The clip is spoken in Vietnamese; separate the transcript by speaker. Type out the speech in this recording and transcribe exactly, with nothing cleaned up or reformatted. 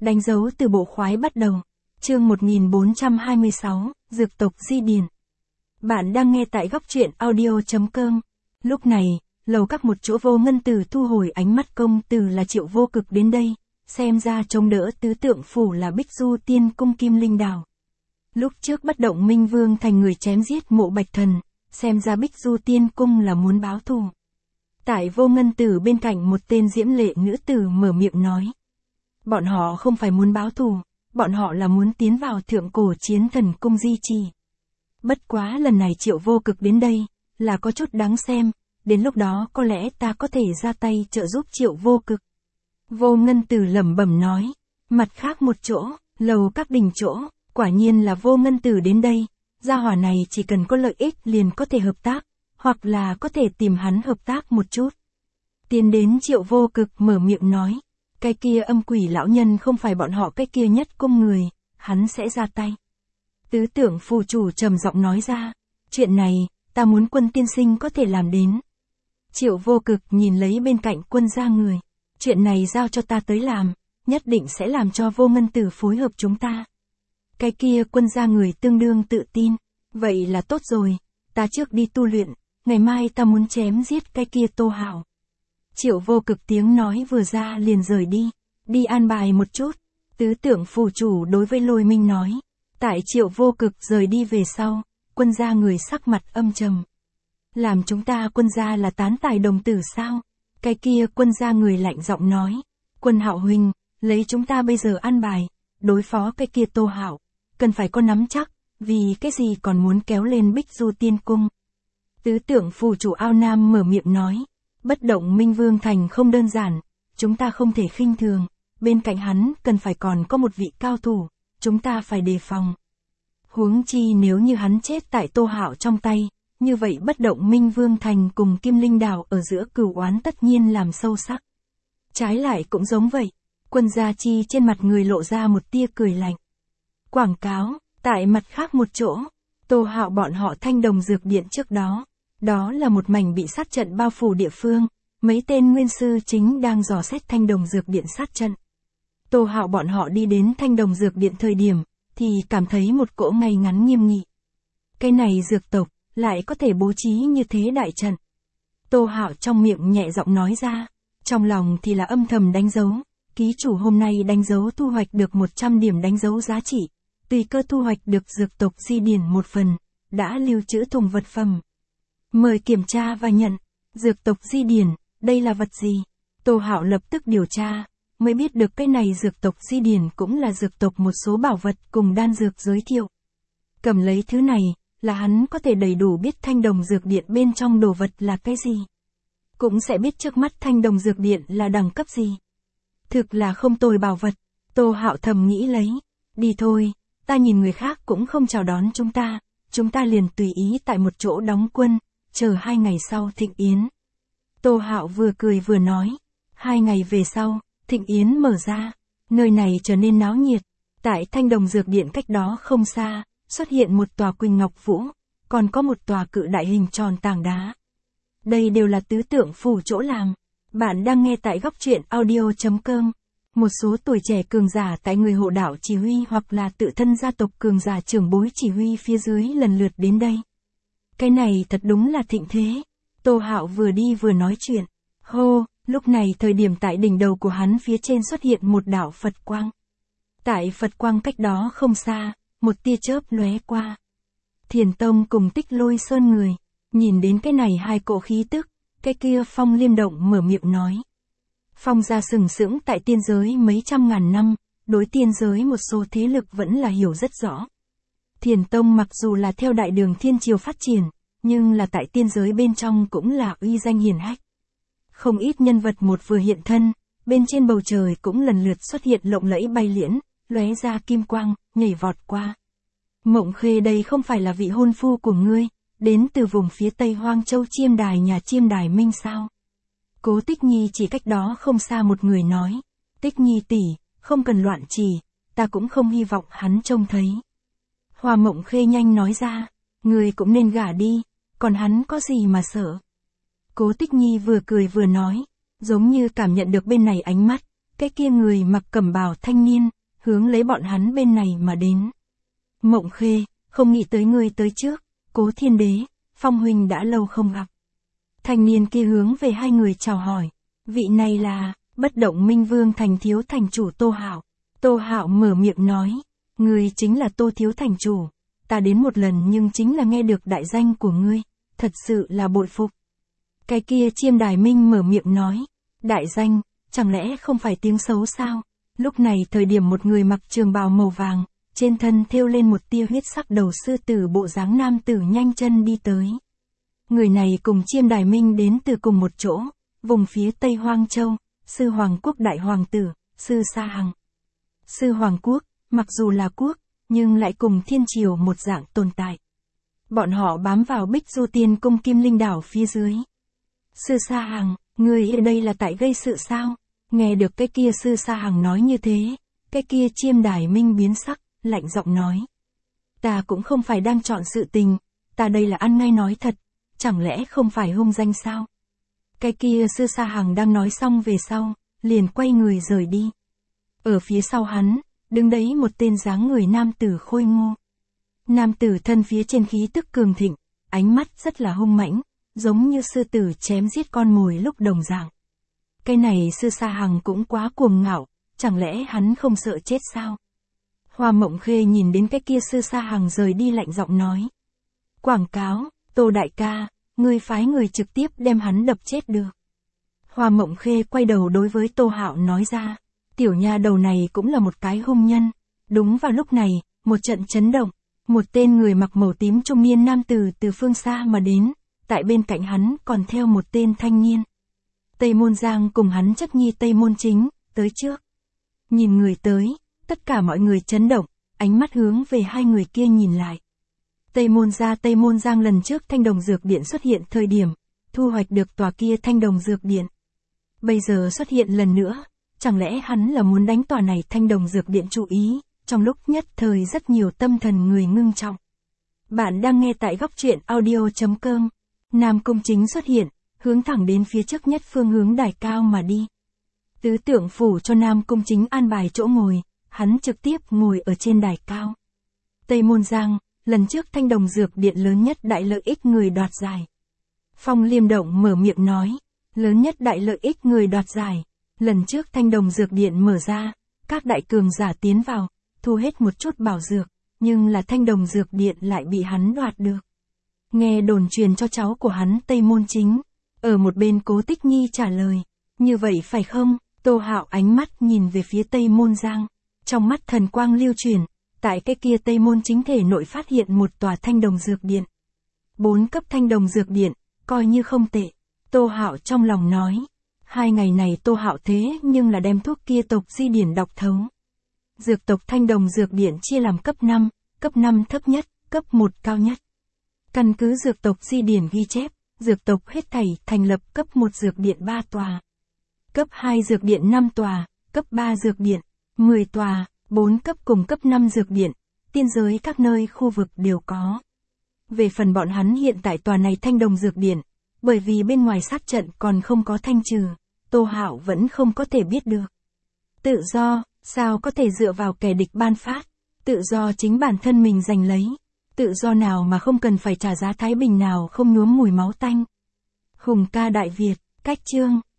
Speaker 1: Đánh dấu từ bộ khoái bắt đầu. Chương một nghìn bốn trăm hai mươi sáu, Dược tộc Di Điền. Bạn đang nghe tại góc truyện audio chấm com. Lúc này, lầu các một chỗ Vô Ngân Tử thu hồi ánh mắt công tử là Triệu Vô Cực đến đây, xem ra chống đỡ tứ tượng phủ là Bích Du Tiên Cung Kim Linh Đảo. Lúc trước bất động Minh Vương thành người chém giết Mộ Bạch Thần, xem ra Bích Du Tiên Cung là muốn báo thù. Tại Vô Ngân Tử bên cạnh một tên diễm lệ nữ tử mở miệng nói. Bọn họ không phải muốn báo thù, bọn họ là muốn tiến vào thượng cổ chiến thần cung di trì. Bất quá lần này Triệu Vô Cực đến đây, là có chút đáng xem, đến lúc đó có lẽ ta có thể ra tay trợ giúp Triệu Vô Cực. Vô Ngân Tử lẩm bẩm nói, mặt khác một chỗ, lầu các đỉnh chỗ, quả nhiên là Vô Ngân Tử đến đây, gia hỏa này chỉ cần có lợi ích liền có thể hợp tác, hoặc là có thể tìm hắn hợp tác một chút. Tiến đến Triệu Vô Cực mở miệng nói, cái kia âm quỷ lão nhân không phải bọn họ cái kia nhất cung người, hắn sẽ ra tay. Tứ tưởng phù chủ trầm giọng nói ra, chuyện này, ta muốn Quân tiên sinh có thể làm đến. Triệu Vô Cực nhìn lấy bên cạnh Quân gia người, chuyện này giao cho ta tới làm, nhất định sẽ làm cho Vô Ngân Tử phối hợp chúng ta. Cái kia Quân gia người tương đương tự tin, vậy là tốt rồi, ta trước đi tu luyện, ngày mai ta muốn chém giết cái kia Tô Hạo. Triệu Vô Cực tiếng nói vừa ra liền rời đi, đi an bài một chút, tứ tưởng phù chủ đối với Lôi Minh nói. Tại Triệu Vô Cực rời đi về sau, Quân gia người sắc mặt âm trầm. Làm chúng ta Quân gia là tán tài đồng tử sao? Cái kia Quân gia người lạnh giọng nói, Quân Hạo huynh, lấy chúng ta bây giờ an bài, đối phó cái kia Tô Hạo, cần phải có nắm chắc, vì cái gì còn muốn kéo lên Bích Du Tiên Cung. Tứ tưởng phù chủ Ao Nam mở miệng nói, bất động Minh Vương thành không đơn giản, chúng ta không thể khinh thường, bên cạnh hắn cần phải còn có một vị cao thủ, chúng ta phải đề phòng. Huống chi nếu như hắn chết tại Tô Hạo trong tay, như vậy bất động Minh Vương thành cùng Kim Linh Đảo ở giữa cửu oán tất nhiên làm sâu sắc. Trái lại cũng giống vậy, Quân Gia Chi trên mặt người lộ ra một tia cười lạnh. Quảng cáo, tại mặt khác một chỗ, Tô Hạo bọn họ Thanh Đồng Dược Điện trước đó, đó là một mảnh bị sát trận bao phủ địa phương, mấy tên nguyên sư chính đang dò xét Thanh Đồng Dược Điện sát trận. Tô Hạo bọn họ đi đến Thanh Đồng Dược Điện thời điểm, thì cảm thấy một cỗ ngay ngắn nghiêm nghị. Cái này dược tộc, lại có thể bố trí như thế đại trận. Tô Hạo trong miệng nhẹ giọng nói ra, trong lòng thì là âm thầm đánh dấu, ký chủ hôm nay đánh dấu thu hoạch được một trăm điểm đánh dấu giá trị, tùy cơ thu hoạch được dược tộc Di Điền một phần, đã lưu trữ thùng vật phẩm. Mời kiểm tra và nhận, dược tộc Di Điền, đây là vật gì? Tô Hạo lập tức điều tra, mới biết được cái này dược tộc Di Điền cũng là dược tộc một số bảo vật cùng đan dược giới thiệu. Cầm lấy thứ này, là hắn có thể đầy đủ biết Thanh Đồng Dược Điện bên trong đồ vật là cái gì. Cũng sẽ biết trước mắt Thanh Đồng Dược Điện là đẳng cấp gì. Thực là không tồi bảo vật, Tô Hạo thầm nghĩ lấy, đi thôi, ta nhìn người khác cũng không chào đón chúng ta, chúng ta liền tùy ý tại một chỗ đóng quân, chờ hai ngày sau thịnh yến. Tô Hạo vừa cười vừa nói, hai ngày về sau, thịnh yến mở ra, nơi này trở nên náo nhiệt, tại Thanh Đồng Dược Điện cách đó không xa, xuất hiện một tòa Quỳnh Ngọc Vũ, còn có một tòa cự đại hình tròn tảng đá. Đây đều là tứ tượng phù chỗ làm. Bạn đang nghe tại góc truyện audio chấm com. Một số tuổi trẻ cường giả tại người hộ đạo chỉ huy hoặc là tự thân gia tộc cường giả trưởng bối chỉ huy phía dưới lần lượt đến đây. Cái này thật đúng là thịnh thế. Tô Hạo vừa đi vừa nói chuyện. Hô, lúc này thời điểm tại đỉnh đầu của hắn phía trên xuất hiện một đạo Phật quang. Tại Phật quang cách đó không xa, một tia chớp lóe qua. Thiền Tông cùng Tích Lôi Sơn người, nhìn đến cái này hai cỗ khí tức, cái kia Phong Liêm Động mở miệng nói. Phong gia sừng sững tại tiên giới mấy trăm ngàn năm, đối tiên giới một số thế lực vẫn là hiểu rất rõ. Thiền Tông mặc dù là theo đại đường thiên triều phát triển, nhưng là tại tiên giới bên trong cũng là uy danh hiển hách. Không ít nhân vật một vừa hiện thân, bên trên bầu trời cũng lần lượt xuất hiện lộng lẫy bay liễn, lóe ra kim quang, nhảy vọt qua. Mộng Khê đây không phải là vị hôn phu của ngươi, đến từ vùng phía tây Hoang Châu Chiêm Đài nhà Chiêm Đài Minh sao? Cố Tích Nhi chỉ cách đó không xa một người nói, Tích Nhi tỷ, không cần loạn chỉ, ta cũng không hy vọng hắn trông thấy. Hoa Mộng Khê nhanh nói ra, ngươi cũng nên gả đi, còn hắn có gì mà sợ. Cố Tích Nhi vừa cười vừa nói, giống như cảm nhận được bên này ánh mắt, cái kia người mặc cẩm bào thanh niên, hướng lấy bọn hắn bên này mà đến. Mộng Khê, không nghĩ tới ngươi tới trước, Cố Thiên Đế, Phong huynh đã lâu không gặp. Thanh niên kia hướng về hai người chào hỏi, vị này là, Bất Động Minh Vương thành thiếu thành chủ Tô Hạo. Tô Hạo mở miệng nói, ngươi chính là Tô thiếu thành chủ, ta đến một lần nhưng chính là nghe được đại danh của ngươi, thật sự là bội phục. Cái kia Chiêm Đài Minh mở miệng nói, đại danh, chẳng lẽ không phải tiếng xấu sao? Lúc này thời điểm một người mặc trường bào màu vàng, trên thân thêu lên một tia huyết sắc đầu sư tử bộ dáng nam tử nhanh chân đi tới. Người này cùng Chiêm Đài Minh đến từ cùng một chỗ, vùng phía Tây Hoang Châu, Sư Hoàng Quốc đại hoàng tử, Sư Sa Hằng. Sư Hoàng Quốc, mặc dù là quốc, nhưng lại cùng thiên triều một dạng tồn tại. Bọn họ bám vào Bích Du Tiên Cung Kim Linh đảo phía dưới. Sư Sa Hằng, người ở đây là tại gây sự sao? Nghe được cái kia Sư Sa Hằng nói như thế, cái kia Chiêm Đài Minh biến sắc, lạnh giọng nói. Ta cũng không phải đang chọn sự tình, ta đây là ăn ngay nói thật, chẳng lẽ không phải hung danh sao? Cái kia Sư Sa Hằng đang nói xong về sau, liền quay người rời đi. Ở phía sau hắn, đứng đấy một tên dáng người nam tử khôi ngô. Nam tử thân phía trên khí tức cường thịnh, ánh mắt rất là hung mãnh, giống như sư tử chém giết con mồi lúc đồng dạng. Cái này Sư Sa Hằng cũng quá cuồng ngạo, chẳng lẽ hắn không sợ chết sao? Hoa Mộng Khê nhìn đến cái kia Sư Sa Hằng rời đi lạnh giọng nói. Quảng cáo, Tô đại ca, ngươi phái người trực tiếp đem hắn đập chết được. Hoa Mộng Khê quay đầu đối với Tô Hạo nói ra, tiểu nha đầu này cũng là một cái hung nhân. Đúng vào lúc này, một trận chấn động, một tên người mặc màu tím trung niên nam tử từ phương xa mà đến, tại bên cạnh hắn còn theo một tên thanh niên. Tây Môn Giang cùng hắn chất nhi Tây Môn Chính, tới trước. Nhìn người tới, tất cả mọi người chấn động, ánh mắt hướng về hai người kia nhìn lại. Tây Môn gia Tây Môn Giang lần trước Thanh Đồng Dược Điện xuất hiện thời điểm, thu hoạch được tòa kia Thanh Đồng Dược Điện. Bây giờ xuất hiện lần nữa, chẳng lẽ hắn là muốn đánh tòa này Thanh Đồng Dược Điện chú ý, trong lúc nhất thời rất nhiều tâm thần người ngưng trọng. Bạn đang nghe tại góc truyện audio chấm com, Nam Cung Chính xuất hiện, hướng thẳng đến phía trước nhất phương hướng đài cao mà đi. Tứ Tượng phủ cho Nam Cung Chính an bài chỗ ngồi, hắn trực tiếp ngồi ở trên đài cao. Tây Môn Giang, lần trước Thanh Đồng Dược Điện lớn nhất đại lợi ích người đoạt giải. Phong Liêm Động mở miệng nói, lớn nhất đại lợi ích người đoạt giải. Lần trước Thanh Đồng Dược Điện mở ra, các đại cường giả tiến vào, thu hết một chút bảo dược, nhưng là Thanh Đồng Dược Điện lại bị hắn đoạt được. Nghe đồn truyền cho cháu của hắn Tây Môn Chính, ở một bên Cố Tích Nhi trả lời, như vậy phải không? Tô Hạo ánh mắt nhìn về phía Tây Môn Giang, trong mắt thần quang lưu truyền, tại cái kia Tây Môn Chính thể nội phát hiện một tòa Thanh Đồng Dược Điện. Bốn cấp Thanh Đồng Dược Điện, coi như không tệ. Tô Hạo trong lòng nói, hai ngày này Tô Hạo thế nhưng là đem thuốc kia tộc di điển đọc thấu. Dược tộc Thanh Đồng Dược Điện chia làm cấp năm, cấp năm thấp nhất, cấp một cao nhất. Căn cứ dược tộc di điển ghi chép, dược tộc hết thảy thành lập cấp một dược điện ba tòa, cấp hai dược điện năm tòa, cấp ba dược điện mười tòa, bốn cấp cùng cấp năm dược điện, tiên giới các nơi khu vực đều có. Về phần bọn hắn hiện tại tòa này Thanh Đồng Dược Điện, bởi vì bên ngoài sát trận còn không có thanh trừ, Tô Hạo vẫn không có thể biết được. Tự do, sao có thể dựa vào kẻ địch ban phát, tự do chính bản thân mình giành lấy, tự do nào mà không cần phải trả giá thái bình nào không nhuốm mùi máu tanh. Hùng ca Đại Việt, cách chương